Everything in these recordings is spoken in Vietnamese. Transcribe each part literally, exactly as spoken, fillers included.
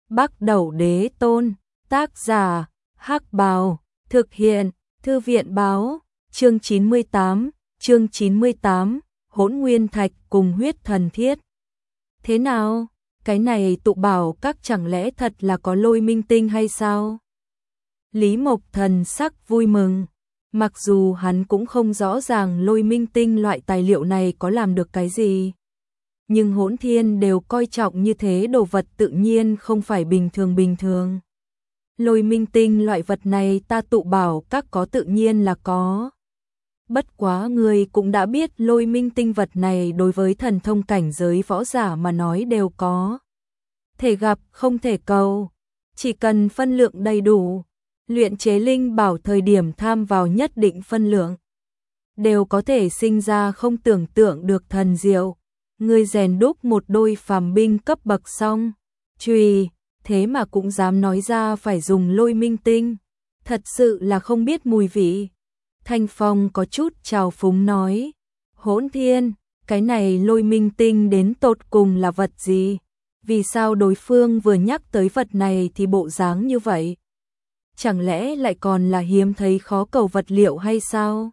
Bắc Đẩu Đế Tôn, tác giả, Hắc Bào, thực hiện, Thư viện báo, chương chín mươi tám, chương chín mươi tám, Hỗn Nguyên Thạch cùng huyết thần thiết. Thế nào, cái này tụ bảo các chẳng lẽ thật là có lôi minh tinh hay sao? Lý Mộc thần sắc vui mừng, mặc dù hắn cũng không rõ ràng lôi minh tinh loại tài liệu này có làm được cái gì. Nhưng Hỗn Thiên đều coi trọng như thế, đồ vật tự nhiên không phải bình thường bình thường. Lôi minh tinh loại vật này ta tụ bảo các có tự nhiên là có. Bất quá người cũng đã biết lôi minh tinh vật này đối với thần thông cảnh giới võ giả mà nói đều có. Thể gặp không thể cầu, chỉ cần phân lượng đầy đủ, luyện chế linh bảo thời điểm tham vào nhất định phân lượng, đều có thể sinh ra không tưởng tượng được thần diệu. Người rèn đúc một đôi phàm binh cấp bậc xong, chùy, thế mà cũng dám nói ra phải dùng lôi minh tinh, thật sự là không biết mùi vị. Thanh Phong có chút trào phúng nói, Hỗn Thiên, cái này lôi minh tinh đến tột cùng là vật gì? Vì sao đối phương vừa nhắc tới vật này thì bộ dáng như vậy? Chẳng lẽ lại còn là hiếm thấy khó cầu vật liệu hay sao?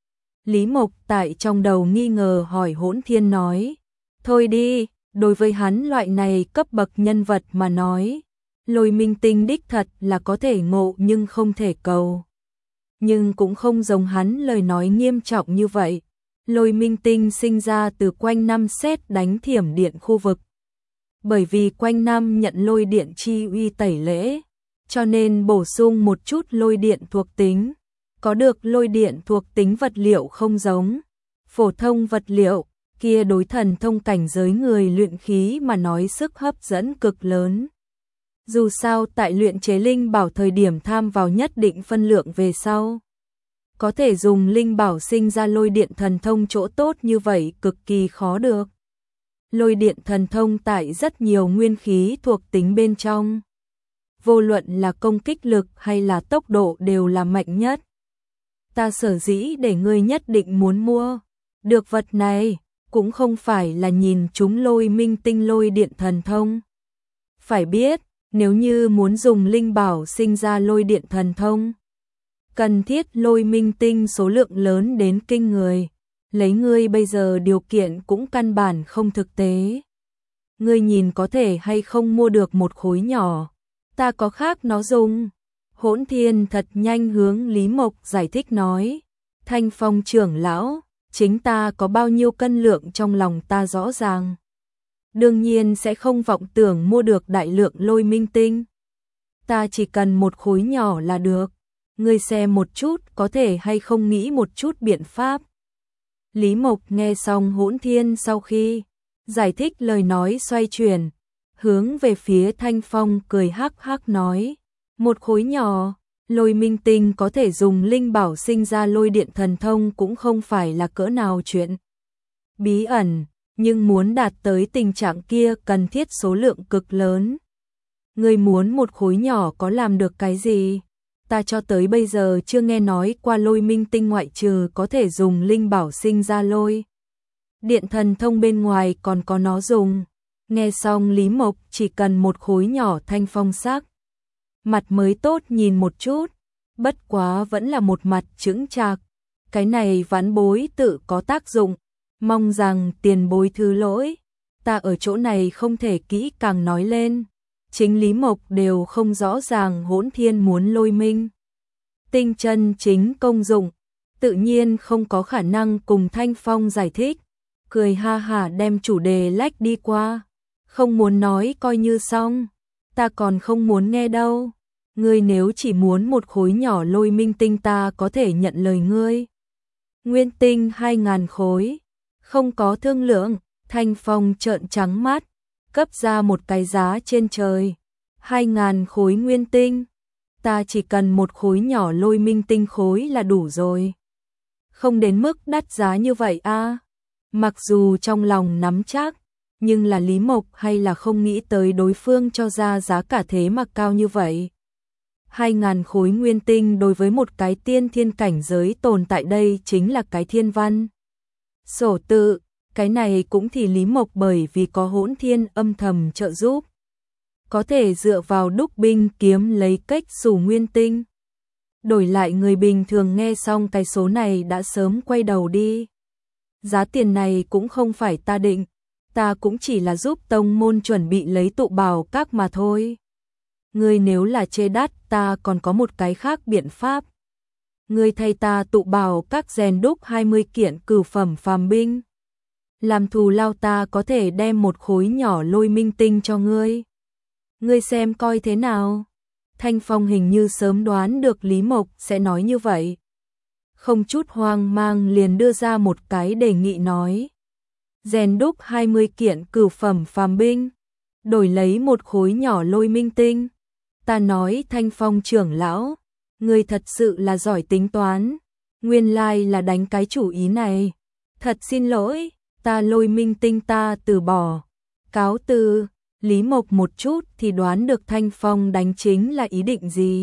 Lý Mộc tại trong đầu nghi ngờ hỏi Hỗn Thiên nói, thôi đi, đối với hắn loại này cấp bậc nhân vật mà nói, lôi minh tinh đích thật là có thể ngộ nhưng không thể cầu. Nhưng cũng không giống hắn lời nói nghiêm trọng như vậy. Lôi minh tinh sinh ra từ quanh năm sét đánh thiểm điện khu vực. Bởi vì quanh năm nhận lôi điện chi uy tẩy lễ, cho nên bổ sung một chút lôi điện thuộc tính. Có được lôi điện thuộc tính vật liệu không giống phổ thông vật liệu, kia đối thần thông cảnh giới người luyện khí mà nói sức hấp dẫn cực lớn. Dù sao tại luyện chế linh bảo thời điểm tham vào nhất định phân lượng về sau, có thể dùng linh bảo sinh ra lôi điện thần thông, chỗ tốt như vậy cực kỳ khó được. Lôi điện thần thông tại rất nhiều nguyên khí thuộc tính bên trong, vô luận là công kích lực hay là tốc độ đều là mạnh nhất. Ta sở dĩ để ngươi nhất định muốn mua được vật này, cũng không phải là nhìn chúng lôi minh tinh lôi điện thần thông. Phải biết, nếu như muốn dùng linh bảo sinh ra lôi điện thần thông, cần thiết lôi minh tinh số lượng lớn đến kinh người, lấy ngươi bây giờ điều kiện cũng căn bản không thực tế. Ngươi nhìn có thể hay không mua được một khối nhỏ, ta có khác nó dùng. Hỗn Thiên thật nhanh hướng Lý Mộc giải thích nói, Thanh Phong trưởng lão, chính ta có bao nhiêu cân lượng trong lòng ta rõ ràng. Đương nhiên sẽ không vọng tưởng mua được đại lượng lôi minh tinh. Ta chỉ cần một khối nhỏ là được. Ngươi xem một chút có thể hay không nghĩ một chút biện pháp. Lý Mộc nghe xong Hỗn Thiên sau khi giải thích lời nói xoay chuyển, hướng về phía Thanh Phong cười hắc hắc nói, một khối nhỏ, lôi minh tinh có thể dùng linh bảo sinh ra lôi điện thần thông cũng không phải là cỡ nào chuyện bí ẩn, nhưng muốn đạt tới tình trạng kia cần thiết số lượng cực lớn. Ngươi muốn một khối nhỏ có làm được cái gì? Ta cho tới bây giờ chưa nghe nói qua lôi minh tinh ngoại trừ có thể dùng linh bảo sinh ra lôi điện thần thông bên ngoài còn có nó dùng. Nghe xong Lý Mộc chỉ cần một khối nhỏ, Thanh Phong sắc mặt mới tốt nhìn một chút, bất quá vẫn là một mặt chững chạc. Cái này vãn bối tự có tác dụng, mong rằng tiền bối thứ lỗi, ta ở chỗ này không thể kỹ càng nói lên. Chính Lý Mộc đều không rõ ràng Hỗn Thiên muốn lôi minh tinh chân chính công dụng, tự nhiên không có khả năng cùng Thanh Phong giải thích, cười ha hả đem chủ đề lách đi qua, không muốn nói coi như xong, ta còn không muốn nghe đâu. Ngươi nếu chỉ muốn một khối nhỏ lôi minh tinh ta có thể nhận lời ngươi. Nguyên tinh hai ngàn khối, không có thương lượng. Thanh Phong trợn trắng mắt, cấp ra một cái giá trên trời. Hai ngàn khối nguyên tinh, ta chỉ cần một khối nhỏ lôi minh tinh khối là đủ rồi. Không đến mức đắt giá như vậy a. Mặc dù trong lòng nắm chắc, nhưng là Lý Mộc hay là không nghĩ tới đối phương cho ra giá cả thế mà cao như vậy. Hai ngàn khối nguyên tinh đối với một cái tiên thiên cảnh giới tồn tại đây chính là cái thiên văn sổ tự. Cái này cũng thì Lý Mộc bởi vì có Hỗn Thiên âm thầm trợ giúp, có thể dựa vào đúc binh kiếm lấy cách xù nguyên tinh. Đổi lại người bình thường nghe xong cái số này đã sớm quay đầu đi. Giá tiền này cũng không phải ta định, ta cũng chỉ là giúp tông môn chuẩn bị lấy tụ bảo các mà thôi. Ngươi nếu là chê đắt, ta còn có một cái khác biện pháp. Ngươi thay ta tụ bảo các rèn đúc hai mươi kiện cửu phẩm phàm binh. Làm thù lao ta có thể đem một khối nhỏ lôi minh tinh cho ngươi. Ngươi xem coi thế nào. Thanh Phong hình như sớm đoán được Lý Mộc sẽ nói như vậy. Không chút hoang mang liền đưa ra một cái đề nghị nói. Rèn đúc hai mươi kiện cửu phẩm phàm binh, đổi lấy một khối nhỏ lôi minh tinh. Ta nói Thanh Phong trưởng lão, ngươi thật sự là giỏi tính toán, nguyên lai là đánh cái chủ ý này. Thật xin lỗi, ta lôi minh tinh ta từ bỏ. Cáo từ. Lý Mộc một chút thì đoán được Thanh Phong đánh chính là ý định gì.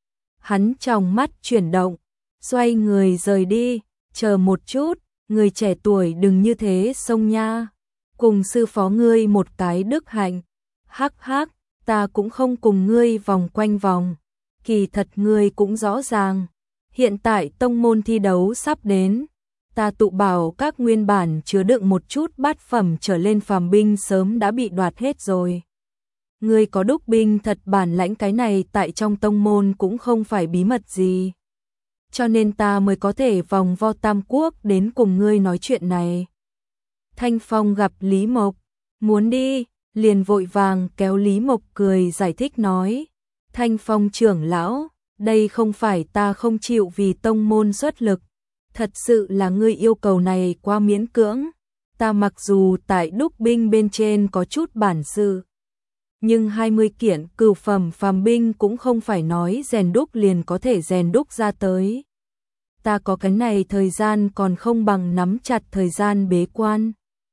Hắn trong mắt chuyển động, xoay người rời đi, chờ một chút, người trẻ tuổi đừng như thế xông nha. Cùng sư phó ngươi một cái đức hạnh. Hắc hắc, ta cũng không cùng ngươi vòng quanh vòng. Kỳ thật ngươi cũng rõ ràng. Hiện tại tông môn thi đấu sắp đến. Ta tụ bảo các nguyên bản chứa đựng một chút bát phẩm trở lên phàm binh sớm đã bị đoạt hết rồi. Ngươi có đúc binh thật bản lãnh, cái này tại trong tông môn cũng không phải bí mật gì. Cho nên ta mới có thể vòng vo Tam Quốc đến cùng ngươi nói chuyện này. Thanh Phong gặp Lý Mộc, muốn đi, liền vội vàng kéo Lý Mộc cười giải thích nói. Thanh Phong trưởng lão, đây không phải ta không chịu vì tông môn xuất lực. Thật sự là ngươi yêu cầu này quá miễn cưỡng. Ta mặc dù tại đúc binh bên trên có chút bản sự, nhưng hai mươi kiện cửu phẩm phàm binh cũng không phải nói rèn đúc liền có thể rèn đúc ra tới. Ta có cái này thời gian còn không bằng nắm chặt thời gian bế quan.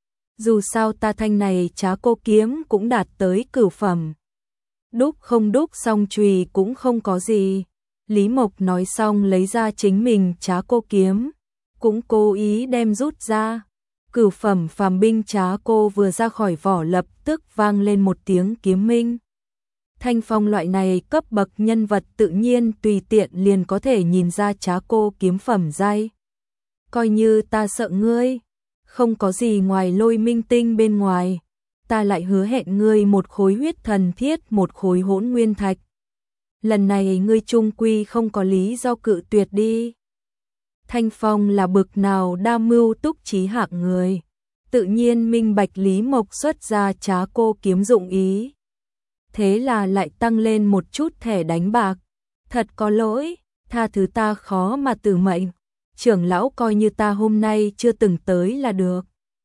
Dù sao ta thanh này Trá Cô kiếm cũng đạt tới cửu phẩm. Đúc không đúc xong chùy cũng không có gì. Lý Mộc nói xong lấy ra chính mình Trá Cô kiếm, cũng cố ý đem rút ra. Cửu phẩm phàm binh Trá Cô vừa ra khỏi vỏ lập tức vang lên một tiếng kiếm minh. Thanh Phong loại này cấp bậc nhân vật tự nhiên tùy tiện liền có thể nhìn ra Trá Cô kiếm phẩm giai. Coi như ta sợ ngươi, không có gì ngoài lôi minh tinh bên ngoài, ta lại hứa hẹn ngươi một khối huyết thần thiết, một khối hỗn nguyên thạch. Lần này ngươi chung quy không có lý do cự tuyệt đi. Thanh Phong là bực nào đa mưu túc trí hạng người, tự nhiên minh bạch Lý Mộc xuất ra Trá Cô kiếm dụng ý. Thế là lại tăng lên một chút thẻ đánh bạc. Thật có lỗi, tha thứ ta khó mà từ mệnh. Trưởng lão coi như ta hôm nay chưa từng tới là được.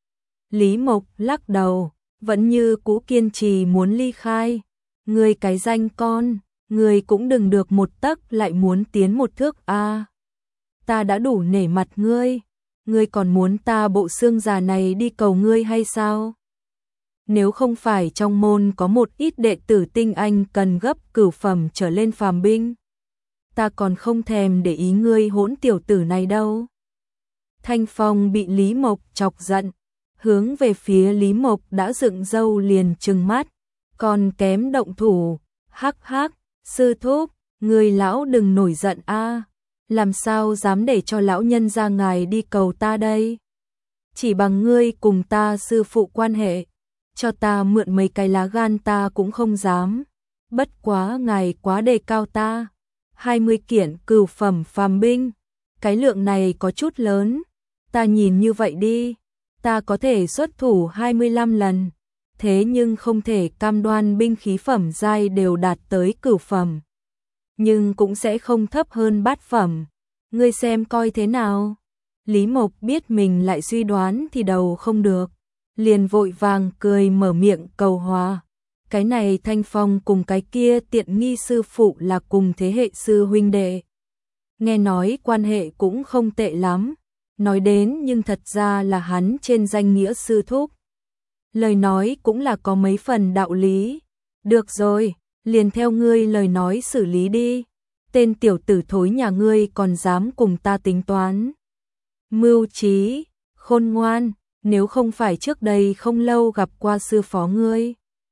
Lý Mộc lắc đầu, vẫn như cũ kiên trì muốn ly khai. Người cái danh con, người cũng đừng được một tấc lại muốn tiến một thước a. À, ta đã đủ nể mặt ngươi, ngươi còn muốn ta bộ xương già này đi cầu ngươi hay sao? Nếu không phải trong môn có một ít đệ tử tinh anh cần gấp cửu phẩm trở lên phàm binh, ta còn không thèm để ý ngươi hỗn tiểu tử này đâu. Thanh Phong bị Lý Mộc chọc giận, hướng về phía Lý Mộc đã dựng râu liền trừng mắt, còn kém động thủ. Hắc hắc, sư thúc, người lão đừng nổi giận a, làm sao dám để cho lão nhân ra ngài đi cầu ta đây? Chỉ bằng ngươi cùng ta sư phụ quan hệ, cho ta mượn mấy cái lá gan ta cũng không dám. Bất quá ngài quá đề cao ta. hai mươi kiện cửu phẩm phàm binh, cái lượng này có chút lớn. Ta nhìn như vậy đi, ta có thể xuất thủ hai mươi lăm lần, thế nhưng không thể cam đoan binh khí phẩm giai đều đạt tới cửu phẩm, nhưng cũng sẽ không thấp hơn bát phẩm. Ngươi xem coi thế nào? Lý Mộc biết mình lại suy đoán thì đầu không được, liền vội vàng cười mở miệng cầu hòa. Cái này Thanh Phong cùng cái kia tiện nghi sư phụ là cùng thế hệ sư huynh đệ. Nghe nói quan hệ cũng không tệ lắm. Nói đến nhưng thật ra là hắn trên danh nghĩa sư thúc. Lời nói cũng là có mấy phần đạo lý. Được rồi, liền theo ngươi lời nói xử lý đi. Tên tiểu tử thối nhà ngươi còn dám cùng ta tính toán. Mưu trí, khôn ngoan, nếu không phải trước đây không lâu gặp qua sư phó ngươi,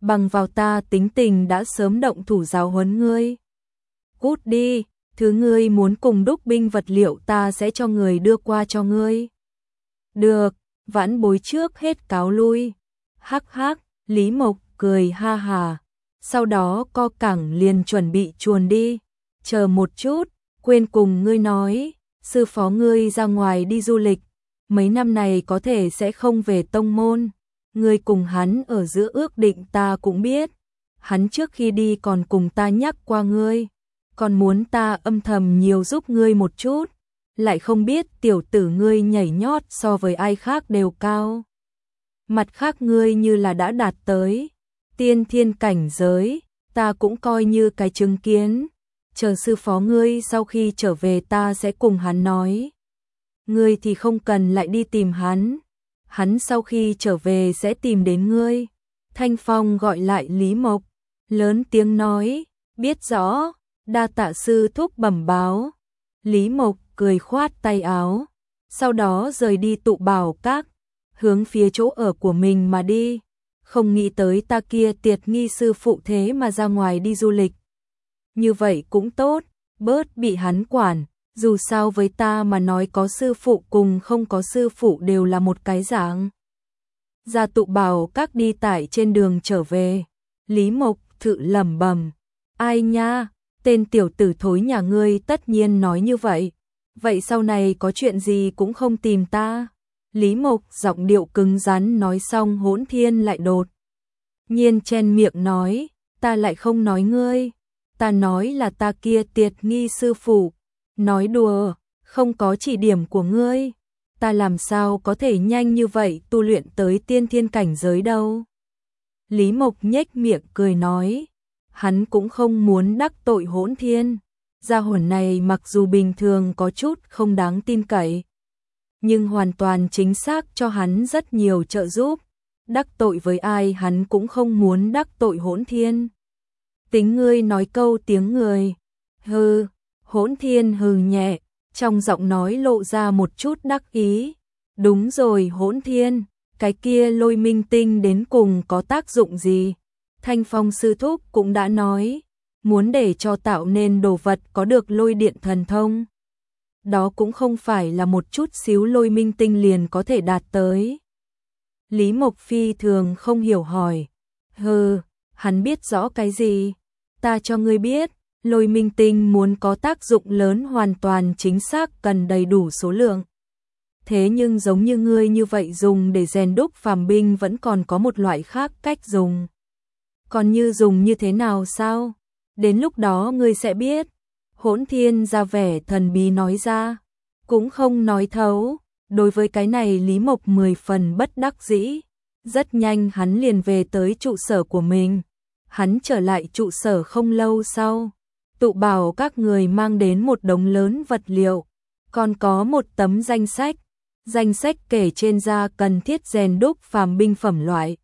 bằng vào ta tính tình đã sớm động thủ giáo huấn ngươi. Cút đi, thứ ngươi muốn cùng đúc binh vật liệu ta sẽ cho người đưa qua cho ngươi. Được, vãn bối trước hết cáo lui. Hắc hắc, Lý Mộc cười ha hà, sau đó co cẳng liền chuẩn bị chuồn đi. Chờ một chút, quên cùng ngươi nói, sư phó ngươi ra ngoài đi du lịch, mấy năm này có thể sẽ không về tông môn. Ngươi cùng hắn ở giữa ước định ta cũng biết, hắn trước khi đi còn cùng ta nhắc qua ngươi, còn muốn ta âm thầm nhiều giúp ngươi một chút, lại không biết tiểu tử ngươi nhảy nhót so với ai khác đều cao. Mặt khác ngươi như là đã đạt tới tiên thiên cảnh giới, ta cũng coi như cái chứng kiến, chờ sư phó ngươi sau khi trở về ta sẽ cùng hắn nói. Ngươi thì không cần lại đi tìm hắn, hắn sau khi trở về sẽ tìm đến ngươi. Thanh Phong gọi lại Lý Mộc, lớn tiếng nói, biết rõ, đa tạ sư thúc bẩm báo. Lý Mộc cười khoát tay áo, sau đó rời đi tụ bảo các, hướng phía chỗ ở của mình mà đi. Không nghĩ tới ta kia tiệt nghi sư phụ thế mà ra ngoài đi du lịch. Như vậy cũng tốt, bớt bị hắn quản, dù sao với ta mà nói có sư phụ cùng không có sư phụ đều là một cái dạng. Ra tụ bảo các đi tải trên đường trở về, Lý Mộc tự lẩm bẩm, ai nha, tên tiểu tử thối nhà ngươi tất nhiên nói như vậy, vậy sau này có chuyện gì cũng không tìm ta. Lý Mộc giọng điệu cứng rắn nói xong Hỗn Thiên lại đột nhiên chen miệng nói, ta lại không nói ngươi, ta nói là ta kia tiệt nghi sư phụ, nói đùa, không có chỉ điểm của ngươi, ta làm sao có thể nhanh như vậy tu luyện tới tiên thiên cảnh giới đâu. Lý Mộc nhếch miệng cười nói, hắn cũng không muốn đắc tội Hỗn Thiên, gia hồn này mặc dù bình thường có chút không đáng tin cậy, nhưng hoàn toàn chính xác cho hắn rất nhiều trợ giúp, đắc tội với ai hắn cũng không muốn đắc tội Hỗn Thiên. Tính ngươi nói câu tiếng người. Hừ, Hỗn Thiên hừ nhẹ, trong giọng nói lộ ra một chút đắc ý. Đúng rồi Hỗn Thiên, cái kia lôi minh tinh đến cùng có tác dụng gì? Thanh Phong sư thúc cũng đã nói, muốn để cho tạo nên đồ vật có được lôi điện thần thông. Đó cũng không phải là một chút xíu lôi minh tinh liền có thể đạt tới. Lý Mộc phi thường không hiểu hỏi, hừ, hắn biết rõ cái gì? Ta cho ngươi biết, lôi minh tinh muốn có tác dụng lớn hoàn toàn chính xác cần đầy đủ số lượng. Thế nhưng giống như ngươi như vậy dùng để rèn đúc phàm binh vẫn còn có một loại khác cách dùng. Còn như dùng như thế nào sao? Đến lúc đó ngươi sẽ biết. Hỗn Thiên ra vẻ thần bí nói ra, cũng không nói thấu. Đối với cái này Lý Mộc mười phần bất đắc dĩ. Rất nhanh hắn liền về tới trụ sở của mình. Hắn trở lại trụ sở không lâu sau, tụ bảo các người mang đến một đống lớn vật liệu, còn có một tấm danh sách. Danh sách kể trên da cần thiết rèn đúc phàm binh phẩm loại.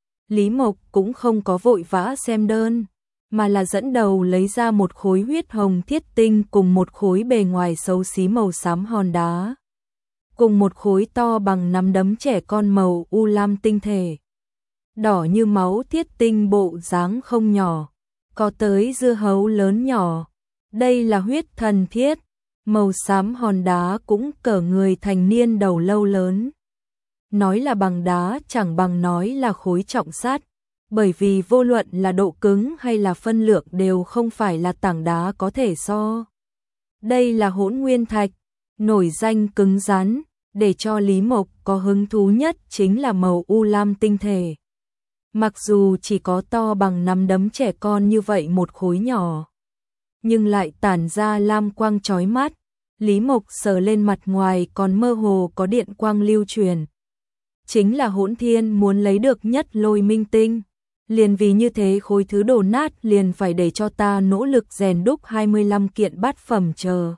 Lý Mộc cũng không có vội vã xem đơn, mà là dẫn đầu lấy ra một khối huyết hồng thiết tinh cùng một khối bề ngoài xấu xí màu xám hòn đá, cùng một khối to bằng nắm đấm trẻ con màu u lam tinh thể. Đỏ như máu thiết tinh bộ dáng không nhỏ, có tới dưa hấu lớn nhỏ. Đây là huyết thần thiết, màu xám hòn đá cũng cỡ người thành niên đầu lâu lớn. Nói là bằng đá chẳng bằng nói là khối trọng sắt, bởi vì vô luận là độ cứng hay là phân lượng đều không phải là tảng đá có thể so. Đây là hỗn nguyên thạch, nổi danh cứng rắn, để cho Lý Mộc có hứng thú nhất chính là màu u lam tinh thể. Mặc dù chỉ có to bằng nắm đấm trẻ con như vậy một khối nhỏ, nhưng lại tản ra lam quang chói mắt. Lý Mộc sờ lên mặt ngoài còn mơ hồ có điện quang lưu truyền. Chính là Hỗn Thiên muốn lấy được nhất lôi minh tinh. Liền vì như thế khối thứ đổ nát liền phải để cho ta nỗ lực rèn đúc hai mươi lăm kiện bát phẩm chờ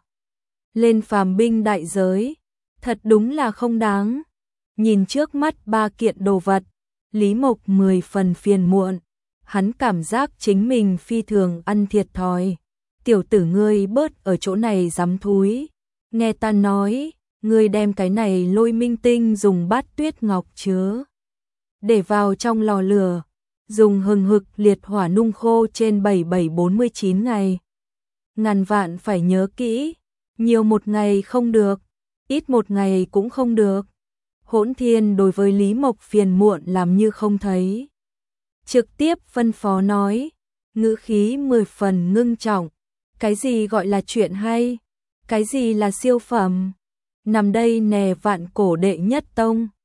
lên phàm binh đại giới. Thật đúng là không đáng. Nhìn trước mắt ba kiện đồ vật, Lý Mộc mười phần phiền muộn. Hắn cảm giác chính mình phi thường ăn thiệt thòi. Tiểu tử ngươi bớt ở chỗ này dám thúi. Nghe ta nói, ngươi đem cái này lôi minh tinh dùng bát tuyết ngọc chứa để vào trong lò lửa, dùng hừng hực liệt hỏa nung khô trên bảy bảy bốn mươi chín ngày. Ngàn vạn phải nhớ kỹ, nhiều một ngày không được, ít một ngày cũng không được. Hỗn Thiên đối với Lý Mộc phiền muộn làm như không thấy. Trực tiếp phân phó nói, ngữ khí mười phần ngưng trọng, cái gì gọi là chuyện hay, cái gì là siêu phẩm, nằm đây nè vạn cổ đệ nhất tông.